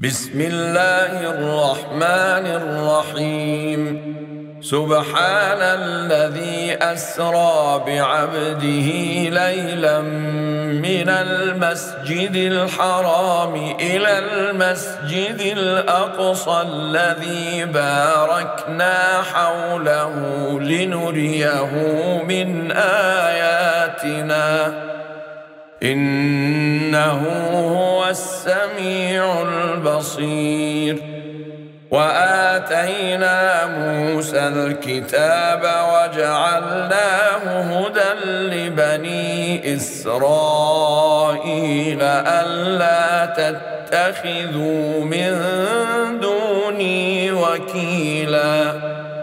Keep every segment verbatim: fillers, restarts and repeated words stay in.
بسم الله الرحمن الرحيم. سبحان الذي أسرى بعبده ليلا من المسجد الحرام إلى المسجد الأقصى الذي باركنا حوله لنريه من آياتنا إنه هو السميع البصير. وآتينا موسى الكتاب وجعلناه هدى لبني إسرائيل ألا تتخذوا من دوني وكيلا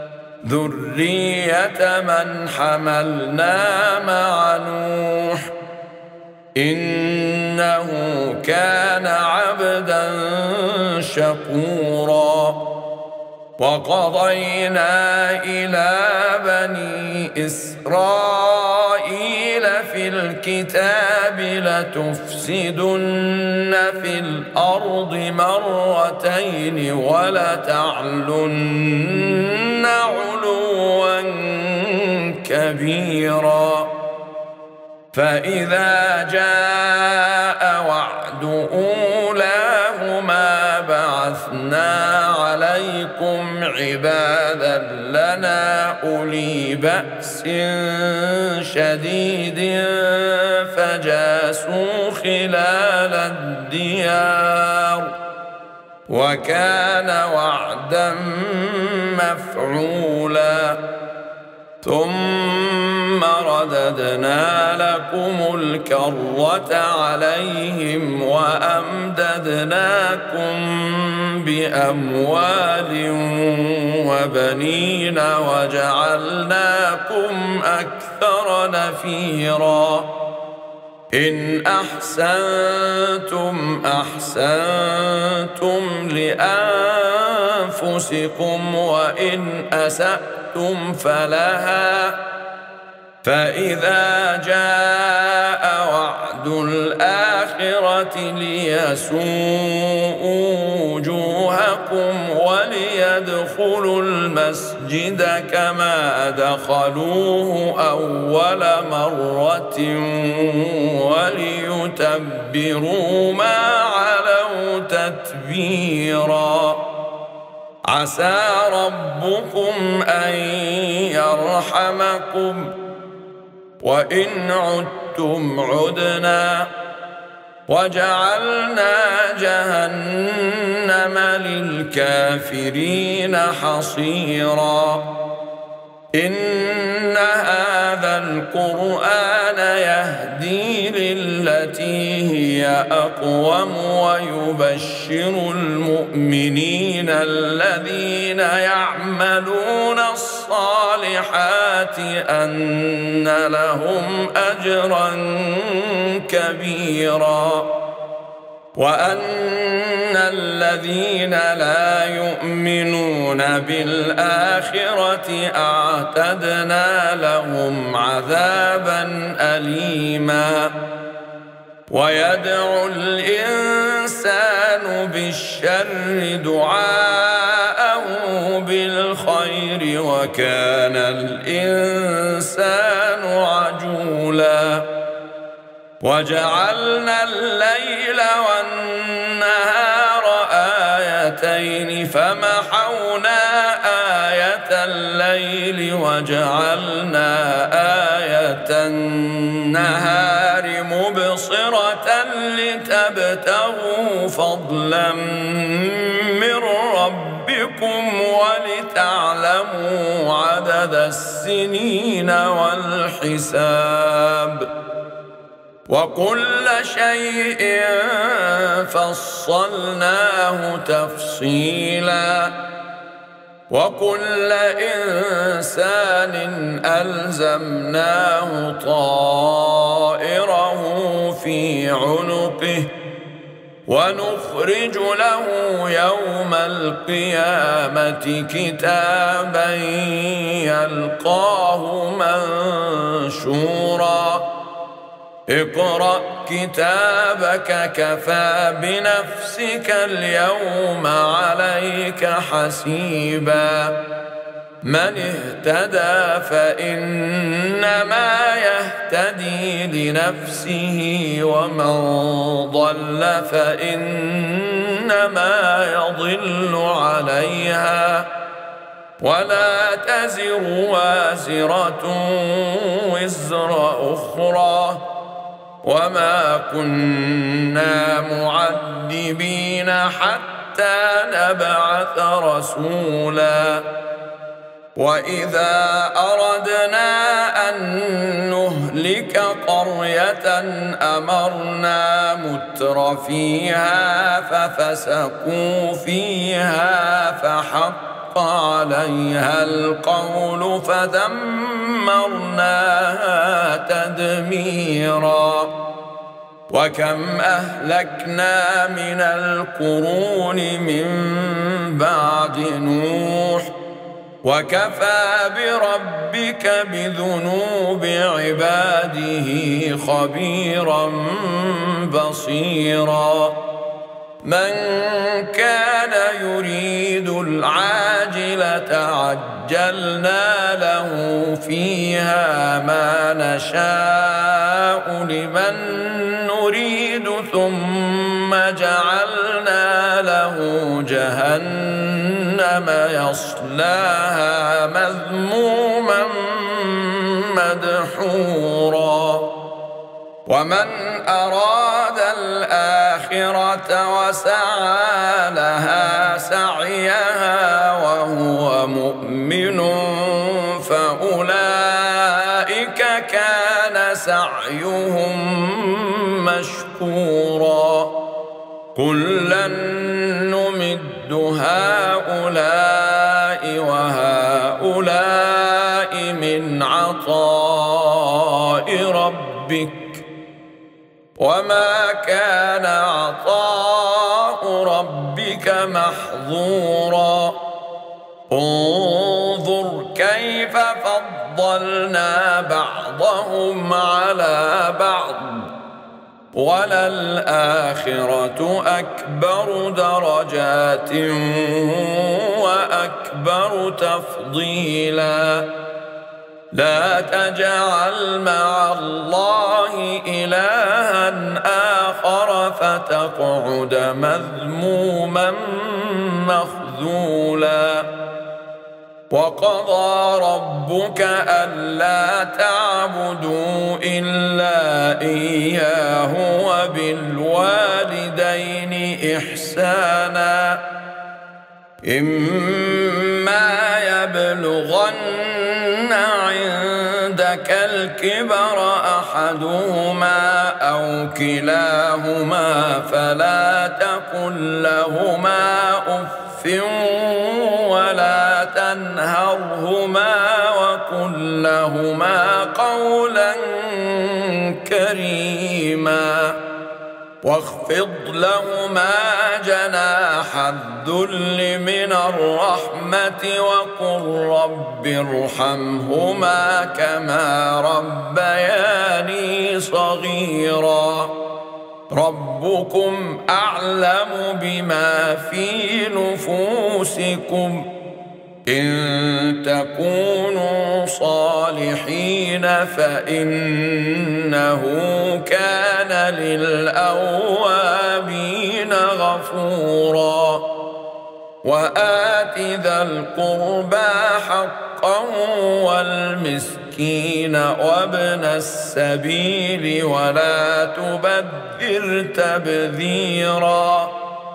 ذرية من حملنا مع نوح إنه كان عبدا شكورا. وقضينا إلى بني إسرائيل في الكتاب لتفسدن في الأرض مرتين ولتعلن علوا كبيرا. فإذا جاء وعد أولاهما بعثنا عليكم عبادا لنا أولي بأس شديد فجاسوا خلال الديار وكان وعدا مفعولا. ثم رددنا لكم الكرة عليهم وأمددناكم بأموال وبنين وجعلناكم أكثر نفيرا. إن أحسنتم أحسنتم لأنفسكم وإن أسأتم فلها. فإذا جاء وعد الآخرة ليسوءوا وجوهكم وليدخلوا المسجد كما دخلوه أول مرة وليتبروا ما علوا تتبيرا. عسى ربكم أن يرحمكم وإن عدتم عدنا وجعلنا جهنم للكافرين حصيرا. إن هذا القرآن يهدي للتي هي أقوم ويبشر المؤمنين الذين يعملون الصالحات أن لهم أجرا كبيرا وأن الذين لا يؤمنون بالآخرة أعتدنا لهم عذابا أليما. ويدعو الإنسان بالشر دعاءه بالخير وكان الإنسان عجولا. وجعلنا الليل والنهار آيتين فمحونا آية الليل وجعلنا آية النهار مبصرة لتبتغوا فضلا من ربكم ولتعلموا عدد السنين والحساب. وكل شيء فصلناه تفصيلا. وكل إنسان ألزمناه طائره في عنقه ونخرج له يوم القيامة كتابا يلقاه منشورا اقرأ كتابك كفى بنفسك اليوم عليك حسيبا من اهتدى فإنما يهتدي لنفسه ومن ضل فإنما يضل عليها ولا تزر وازرة وزر أخرى وما كنا معذبين حتى نبعث رسولا وإذا أردنا أن نهلك قرية أمرنا متر فيها ففسقوا فيها فحق عليها القول فدمرناها تدميرا وكم أهلكنا من القرون من بعد نوح وكفى بربك بذنوب عباده خبيرا بصيرا من كان يريد العاجلة عجلنا له فيها ما نشاء لمن نريد ثم جعلنا له جهنم يصلاها مذموما مدحورا ومن أراد الآخرة وسعى لها سعيها وهو مؤمن فأولئك كان سعيهم مشكورا كلا نمد هؤلاء وهؤلاء من عطاء ربك وما كان عطاء ربك محظورا انظر كيف فضلنا بعضهم على بعض وللآخرة أكبر درجات وأكبر تفضيلا لا تجعل مع الله إلها آخر فتقعد مذموما مخذولا وقضى ربك ألا تعبدوا إلا إياه وبالوالدين إحسانا إما يبلغن عندك الكبر أحدهما أو كلاهما فلا تقل لهما أف ولا تنهرهما وقل لهما قولا كريما واخفض لهما جناح الذل من الرحمة وقل رب ارحمهما كما ربياني صغيرا ربكم أعلم بما في نفوسكم إن تكونوا صالحين فإنه كان للأوابين غفورا وآت ذا القربى حقه والمسكين وابن السبيل ولا تبذر تبذيرا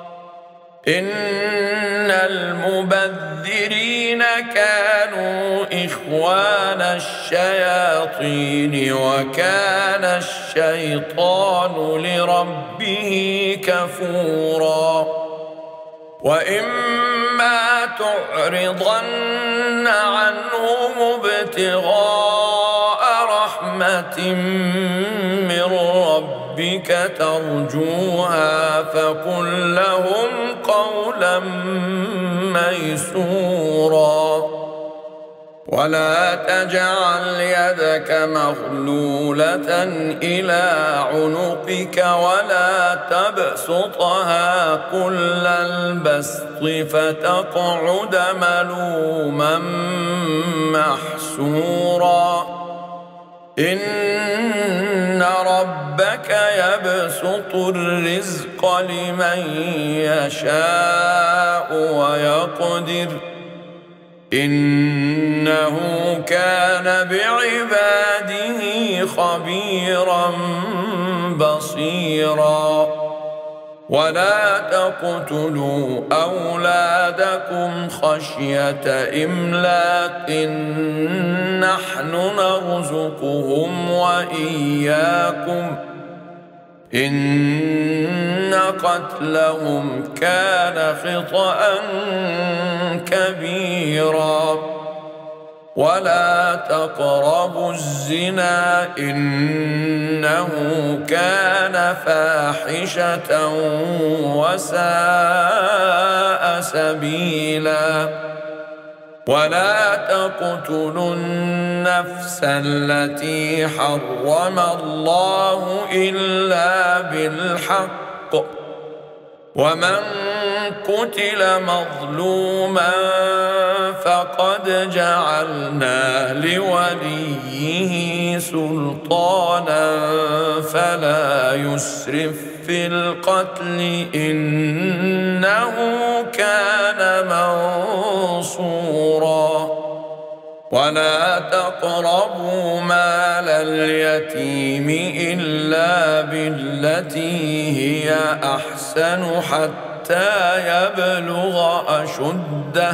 إن المبذرين كانوا إخوان الشياطين وكان الشيطان لربه كفورا وإما تعرضن عنهم ابتغاء رحمة من ربك ترجوها فقل لهم قولا ميسورا ولا تجعل يدك مغلولة إلى عنقك ولا تبسطها كل البسط فتقعد ملوما محسورا إن ربك يبسط الرزق لمن يشاء ويقدر إنه كان بعباده خبيرا بصيرا ولا تقتلوا أولادكم خشية إملاق نحن نرزقهم وإياكم إن قتلهم كان خطأ كبيرا ولا تقربوا الزنا إنه كان فاحشة وساء سبيلا ولا تقتلوا النفس التي حرم الله إلا بالحق ومن قتل مظلوما فقد جعلنا لوليه سلطانا فلا يسرف في القتل إنه كان منصورا ولا تقربوا مال اليتيم إلا بالتي هي أحسن حتى يبلغ أشده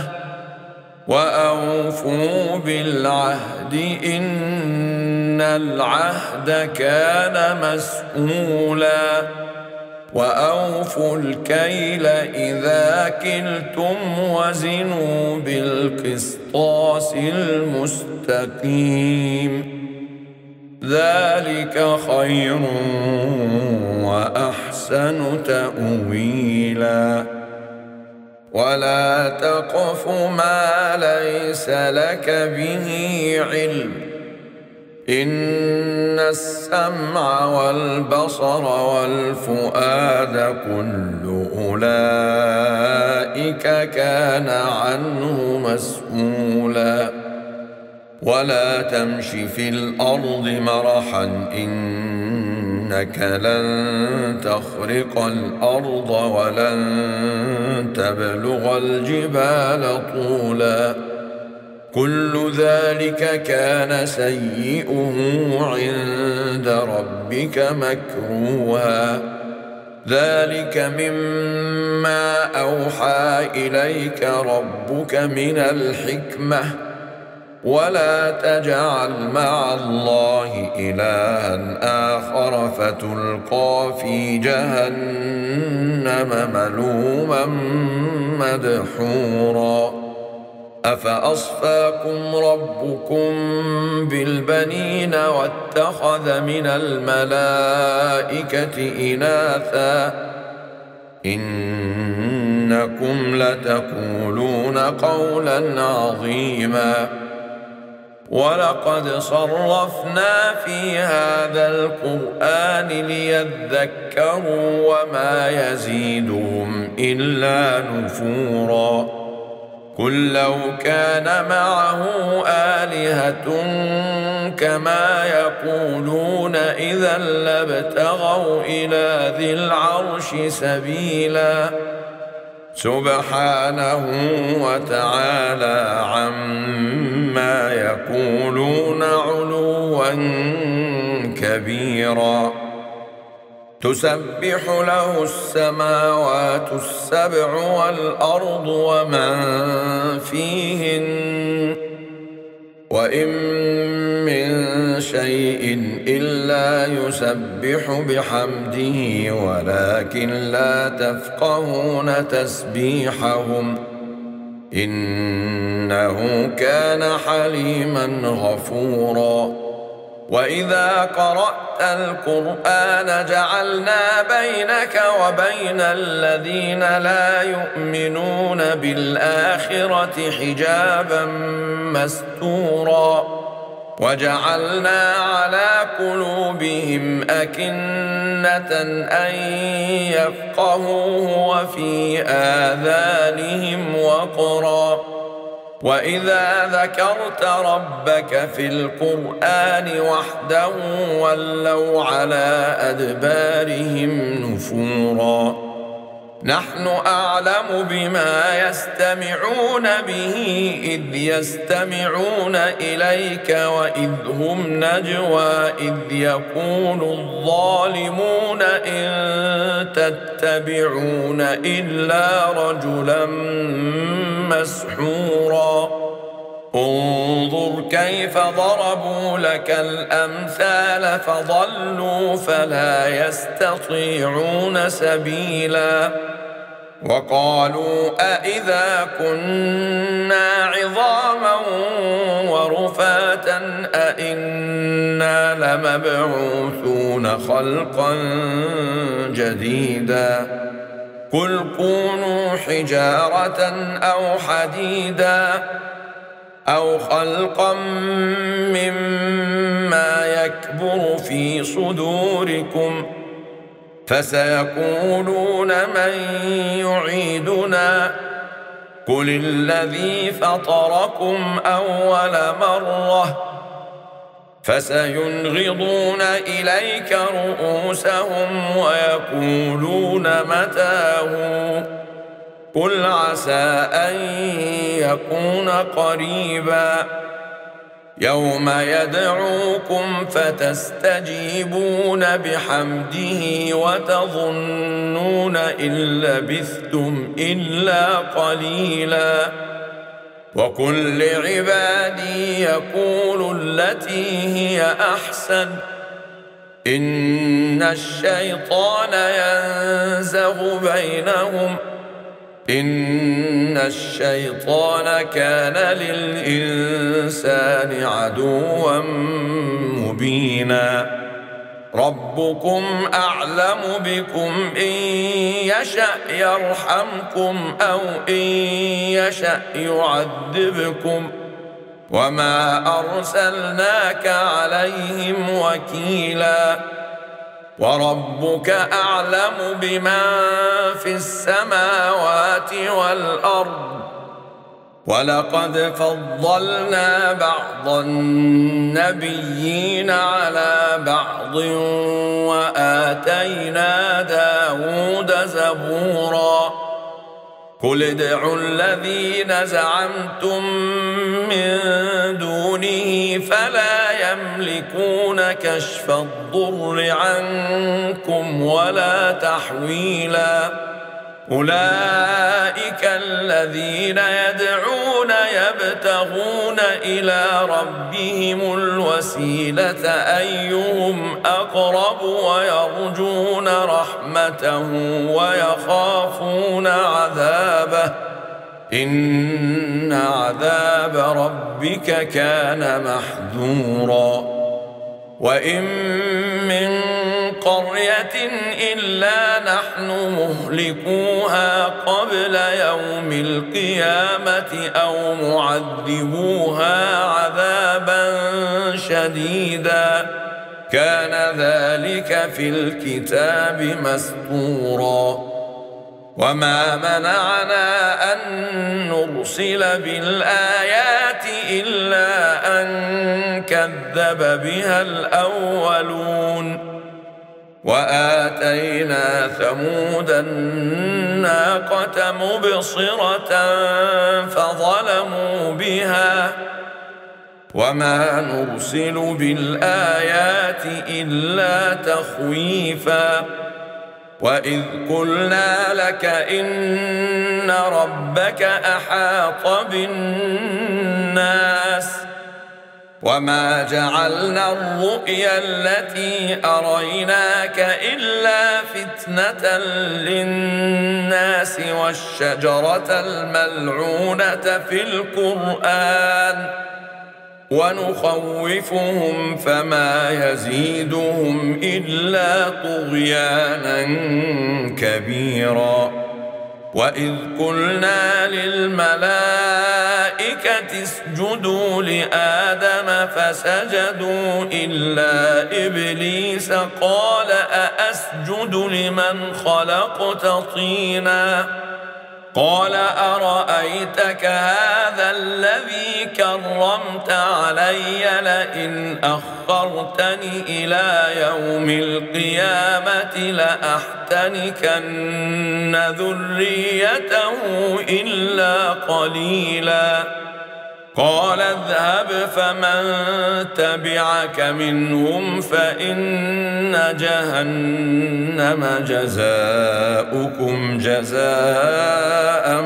وأوفوا بالعهد إن العهد كان مسؤولا وأوفوا الكيل إذا كلتم وزنوا بالقسطاس المستقيم ذلك خير وأحسن تأويلا ولا تقف ما ليس لك به علم إن السمع والبصر والفؤاد كل أولئك كان عنه مسؤولا ولا تمش في الأرض مرحا إنك لن تخرق الأرض ولن تبلغ الجبال طولا كل ذلك كان سيئه عند ربك مكروها ذلك مما أوحى إليك ربك من الحكمة ولا تجعل مع الله إلها آخر فتلقى في جهنم ملوما مدحورا أفأصفاكم ربكم بالبنين واتخذ من الملائكة إناثا إنكم لتقولون قولا عظيما ولقد صرفنا في هذا القرآن ليذكروا وما يزيدهم إلا نفورا قل لو كان معه آلهة كما يقولون إذا لابتغوا إلى ذي العرش سبيلا سبحانه وتعالى عما يقولون علوا كبيرا تسبح له السماوات السبع والأرض ومن فيهن وإن من شيء إلا يسبح بحمده ولكن لا تفقهون تسبيحهم إنه كان حليما غفورا وإذا قرأت القرآن جعلنا بينك وبين الذين لا يؤمنون بالآخرة حجابا مستورا وجعلنا على قلوبهم أكنة أن يفقهوه وفي آذانهم وقرا وإذا ذكرت ربك في القرآن وحده ولوا على أدبارهم نفورا نحن أعلم بما يستمعون به إذ يستمعون إليك وإذ هم نجوى إذ يقول الظالمون إن تتبعون إلا رجلا مسحورا انظر كيف ضربوا لك الأمثال فضلوا فلا يستطيعون سبيلا وقالوا أإذا كنا عظاما ورفاتا أإنا لمبعوثون خلقا جديدا قل كونوا حجارة أو حديدا أو خلقا مما يكبر في صدوركم فسيقولون من يعيدنا قل الذي فطركم أول مرة فسينغضون إليك رؤوسهم ويقولون متاه قل عسى أن يكون قريبا يوم يدعوكم فتستجيبون بحمده وتظنون إن لبثتم إلا قليلا وقل لعبادي يقولوا التي هي أحسن إن الشيطان ينزغ بينهم إن الشيطان كان للإنسان عدوا مبينا ربكم أعلم بكم إن يشأ يرحمكم أو إن يشأ يعذبكم وما أرسلناك عليهم وكيلا وربك أعلم بمن في السماوات والأرض ولقد فضلنا بعض النبيين على بعض وآتينا داود زبورا قل ادعوا الذين زعمتم من دونه فلا يملكون كشف الضر عنكم ولا تحويلا أولئك الذين يدعون يبتغون إلى ربهم الوسيلة أيهم أقرب ويرجون رحمته ويخافون عذابه إن عذاب ربك كان محذورا وإن من قرية إلا نحن مهلكوها قبل يوم القيامة أو معذبوها عذابا شديدا كان ذلك في الكتاب مسطورا وما منعنا أن نرسل بالآيات إلا أن كذب بها الأولون وآتينا ثمود الناقة مبصرة فظلموا بها وما نرسل بالآيات إلا تخويفا وإذ قلنا لك إن ربك أحاط بالناس وما جعلنا الرؤيا التي أريناك إلا فتنة للناس والشجرة الملعونة في القرآن ونخوفهم فما يزيدهم إلا طغيانا كبيرا. وإذ قلنا للملائكة اسجدوا لآدم فسجدوا إلا إبليس قال أأسجد لمن خلقت طينا قال أرأيتك هذا الذي كرمت علي لئن أخرتني إلى يوم القيامة لأحتنكن ذريته إلا قليلا. قال اذهب فمن تبعك منهم فإن جهنم جزاؤكم جزاء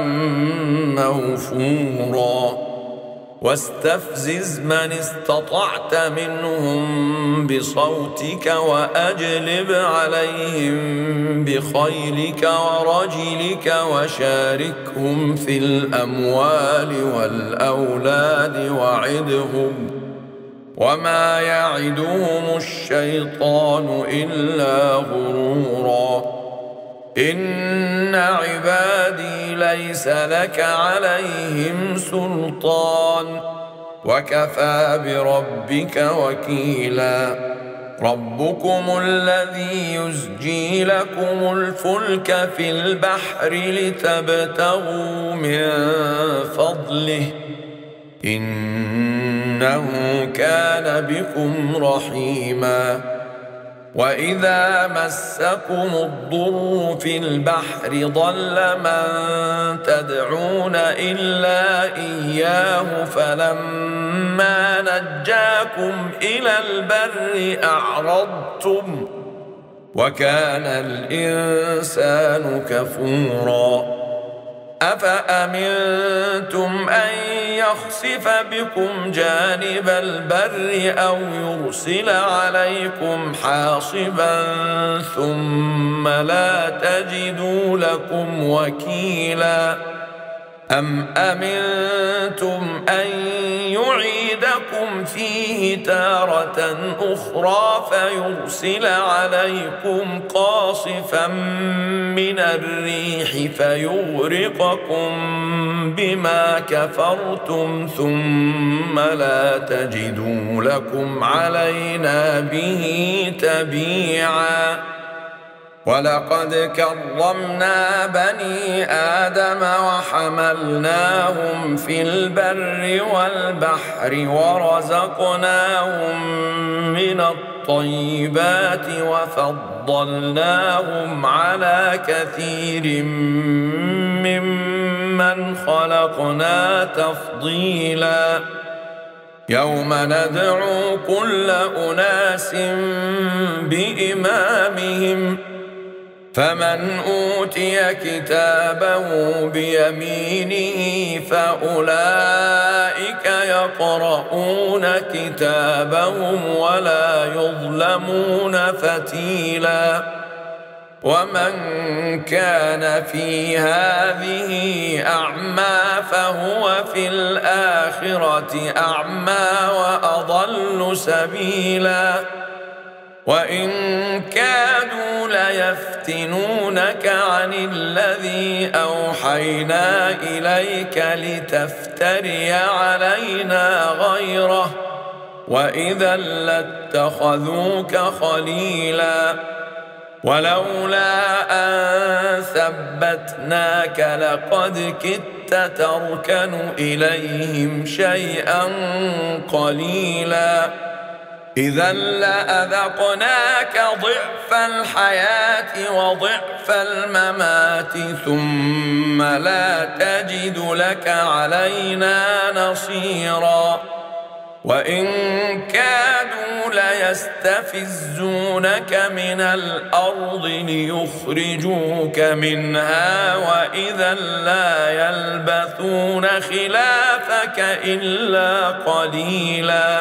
موفورا. واستفزز من استطعت منهم بصوتك وأجلب عليهم بخيلك ورجلك وشاركهم في الأموال والأولاد وعدهم وما يعدهم الشيطان إلا غرورا. إن عبادي ليس لك عليهم سلطان وكفى بربك وكيلا. ربكم الذي يزجي لكم الفلك في البحر لتبتغوا من فضله إنه كان بكم رحيما. وإذا مسكم الضر في البحر ضل من تدعون إلا إياه فلما نجاكم إلى البر أعرضتم وكان الإنسان كفورا. أفأمنتم أن يخسف بكم جانب البر أو يرسل عليكم حاصبا ثم لا تجدوا لكم وكيلا. أم أمنتم أن يعيدكم فيه تارة أخرى فيرسل عليكم قاصفا من الريح فيغرقكم بما كفرتم ثم لا تجدوا لكم علينا به تبيعا. ولقد كرمنا بني آدم وحملناهم في البر والبحر ورزقناهم من الطيبات وفضلناهم على كثير ممن خلقنا تفضيلا. يوم ندعو كل أناس بإمامهم فمن أوتي كتابه بيمينه فأولئك يقرؤون كتابهم ولا يظلمون فتيلا. ومن كان في هذه أعمى فهو في الآخرة أعمى وأضل سبيلا. وإن كادوا ليفتنونك عن الذي أوحينا إليك لتفتري علينا غيره وإذا لاتخذوك خليلا. ولولا أن ثبتناك لقد كدت تركن إليهم شيئا قليلا. إذا لأذقناك ضعف الحياة وضعف الممات ثم لا تجد لك علينا نصيرا. وإن كادوا ليستفزونك من الأرض ليخرجوك منها وإذا لا يلبثون خلافك إلا قليلا.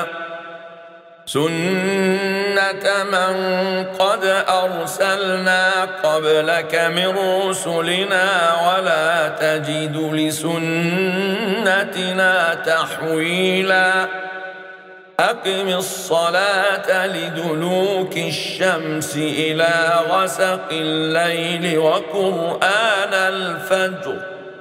سنة من قد أرسلنا قبلك من رسلنا ولا تجد لسنتنا تحويلا. أقم الصلاة لدلوك الشمس إلى غسق الليل وقرآن الفجر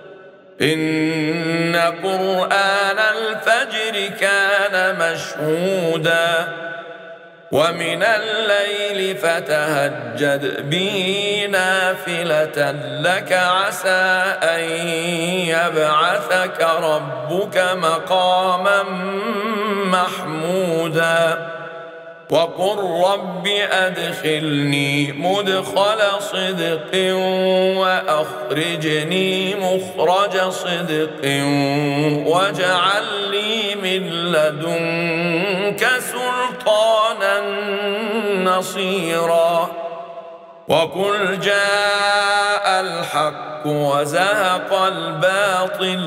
إن قرآن الفجر كان مشهودا ومن الليل فتهجد به نافلة لك عسى أن يبعثك ربك مقاما محمودا وقل رب أدخلني مدخل صدق وأخرجني مخرج صدق واجعل لي من لدنك سلطانا نصيرا وقل جاء الحق وزهق الباطل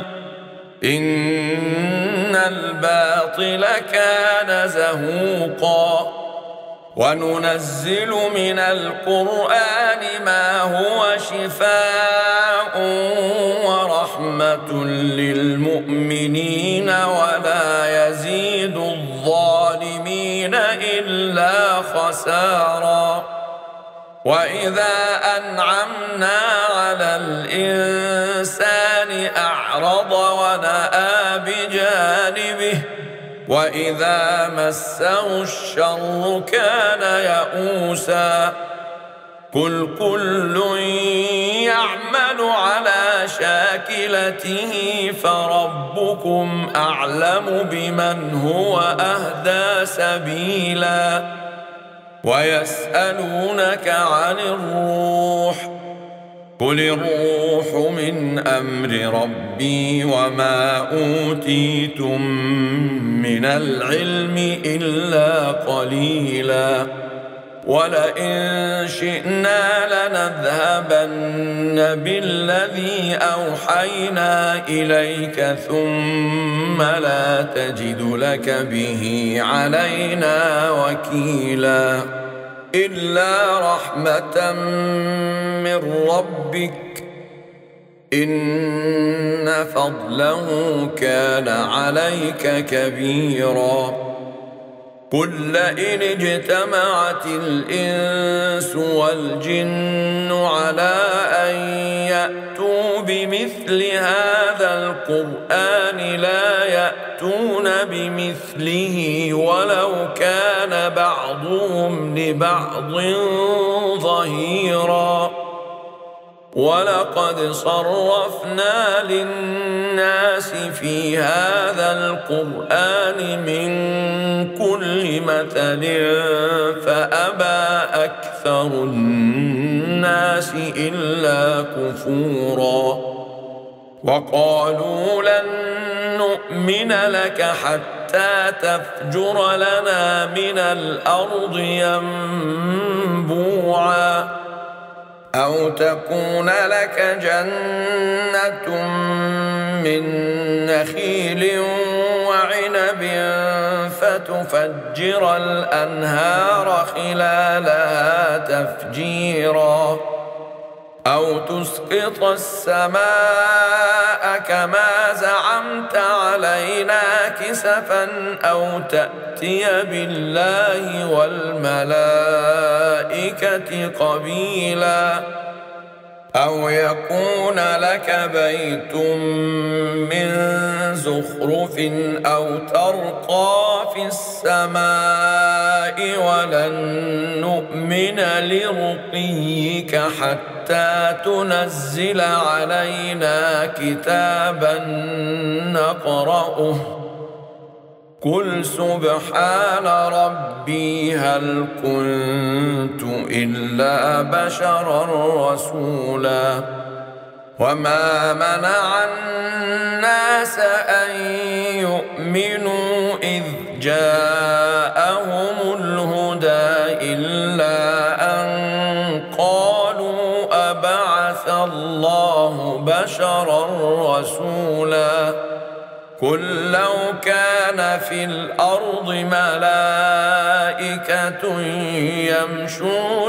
إن الباطل كان زهوقا وننزل من القرآن ما هو شفاء ورحمة للمؤمنين ولا يزيد الظالمين إلا خسارا وإذا أنعمنا على الإنسان أعرض ونأى بجانبه وإذا مسه الشر كان يئوسا قل كل يعمل على شاكلته فربكم أعلم بمن هو أهدى سبيلا ويسألونك عن الروح قل الروح من أمر ربي وما أوتيتم من العلم إلا قليلا ولئن شئنا لنذهبن بالذي أوحينا إليك ثم لا تجد لك به علينا وكيلا إلا رحمة من ربك إن فضله كان عليك كبيرا قل لئن اجتمعت الإنس والجن على أن يأتوا بمثل هذا القرآن لا يأتون بمثله ولو كان بعضهم لبعض ظهيرا ولقد صرفنا للناس في هذا القرآن من كل مثل فأبى أكثر الناس إلا كفورا وقالوا لن نؤمن لك حتى تفجر لنا من الأرض ينبوعا أو تكون لك جنة من نخيل وعنب فتفجر الأنهار خلالها تفجيرا أو تسقط السماء كما زعمت علينا كسفا أو تأتي بالله والملائكة قبيلا أو يكون لك بيت من زخرف أو ترقى في السماء ولن نؤمن لرقيك حتى تنزل علينا كتابا نقرأه قل سبحان ربي هل كنت إلا بشرا رسولا وما منع الناس أن يؤمنوا إذ جاءهم الهدى إلا أن قالوا أبعث الله بشرا رسولا قل لو كان في الأرض ملائكة يمشون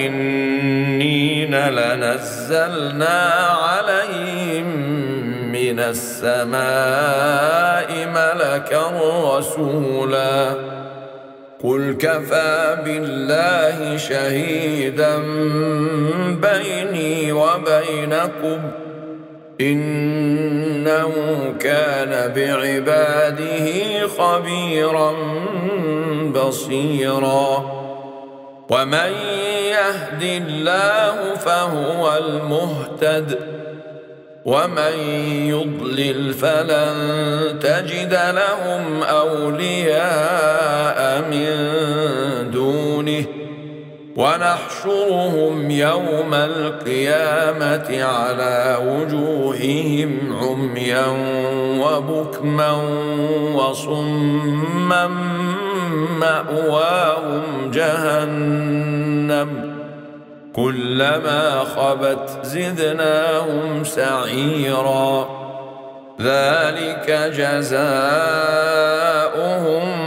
مطمئنين لنزلنا عليهم من من السماء ملكا رسولا قل كفى بالله شهيدا بيني وبينكم إنه كان بعباده خبيرا بصيرا ومن يهد الله فهو المهتد ومن يضلل فلن تجد لهم أولياء من دونه ونحشرهم يوم القيامة على وجوههم عميا وبكما وصما مأواهم جهنم كلما خبت زدناهم سعيرا ذلك جزاؤهم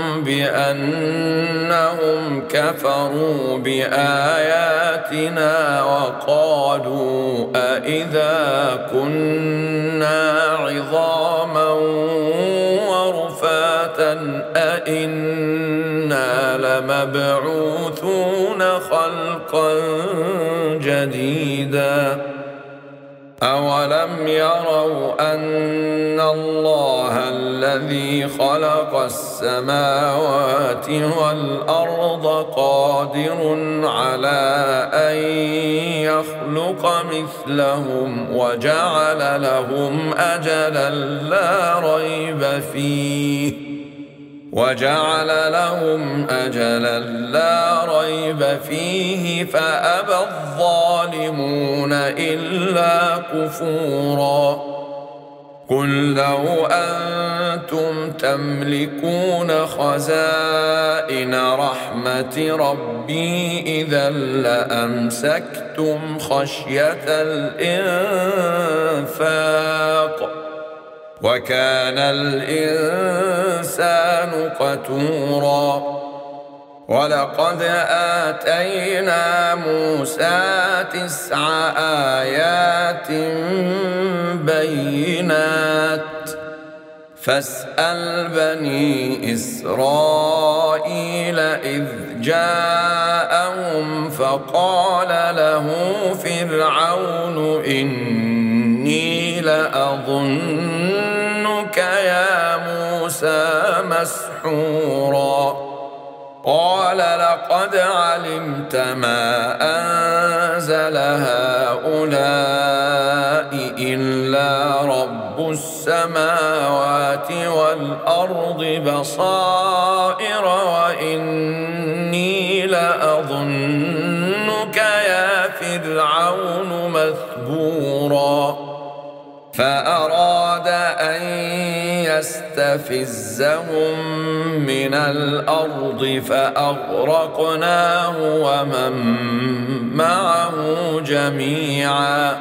بأنهم كفروا بآياتنا وقالوا أإذا كنا عظاما ورفاتا أإنا لمبعوثون خلقا جديدا أولم يروا أن الله الذي خلق السماوات والأرض قادر على أن يخلق مثلهم وجعل لهم أجلا لا ريب فيه وجعل لهم أجلا لا ريب فيه فأبى الظالمون إلا كفورا قل لو أنتم تملكون خزائن رحمة ربي إذا لأمسكتم خشية الإنفاق وكان الإنسان قتورا ولقد آتينا موسى تسع آيات بينات فاسأل بني إسرائيل إذ جاءهم فقال له فرعون إني لأظنك يا موسى مسحورا قال لقد علمت ما أنزل هؤلاء إلا رب السماوات والأرض بصائر وإني لأظنك يا فرعون مثبورا فأراد أن يستفزهم من الأرض فأغرقناه ومن معه جميعا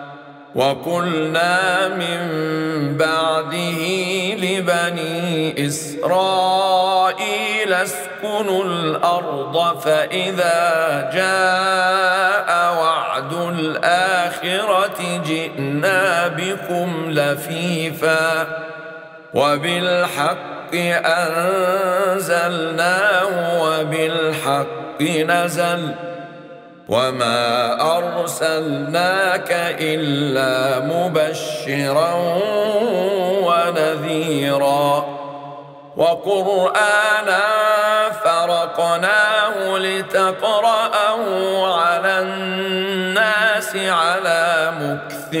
وقلنا من بعده لبني إسرائيل اسكنوا الأرض فإذا جاء وعد الآخرة جئنا بكم لفيفا وبالحق أنزلناه وبالحق نزل وما أرسلناك إلا مبشرا ونذيرا وقرآنا فرقناه لتقرأه على الناس على مكث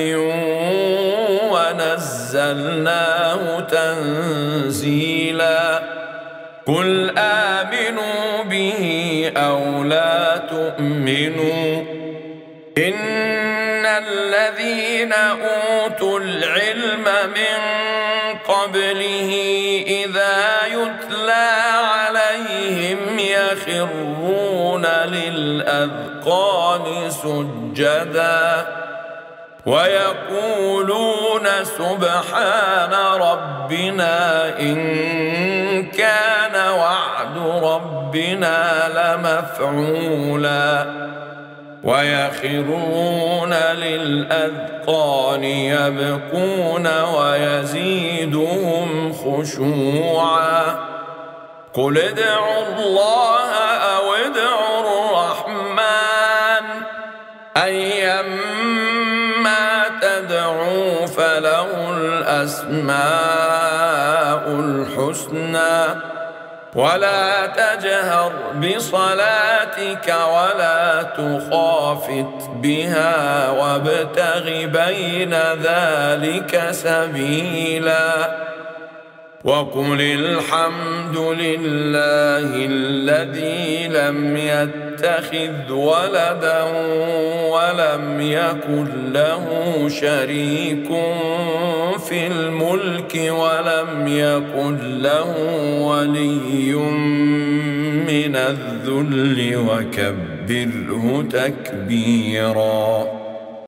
ونزلناه تنزيلا قل آمنوا به أو لا تؤمنوا إن الذين أوتوا العلم من قبله إذا يتلى عليهم يخرون للأذقان سجدا ويقولون سبحان ربنا إن كان وعد ربنا لمفعولا ويخرون للأذقان يبكون ويزيدهم خشوعا قل ادعوا الله أو ادعوا الرحمن أيما تدعوا فله الأسماء الحسنى ولا تجهر بصلاتك ولا تخافت بها وابتغ بين ذلك سبيلا وقل الحمد لله الذي لم يتخذ ولدا ولم يكن له شريك في الملك ولم يكن له ولي من الذل وكبره تكبيرا.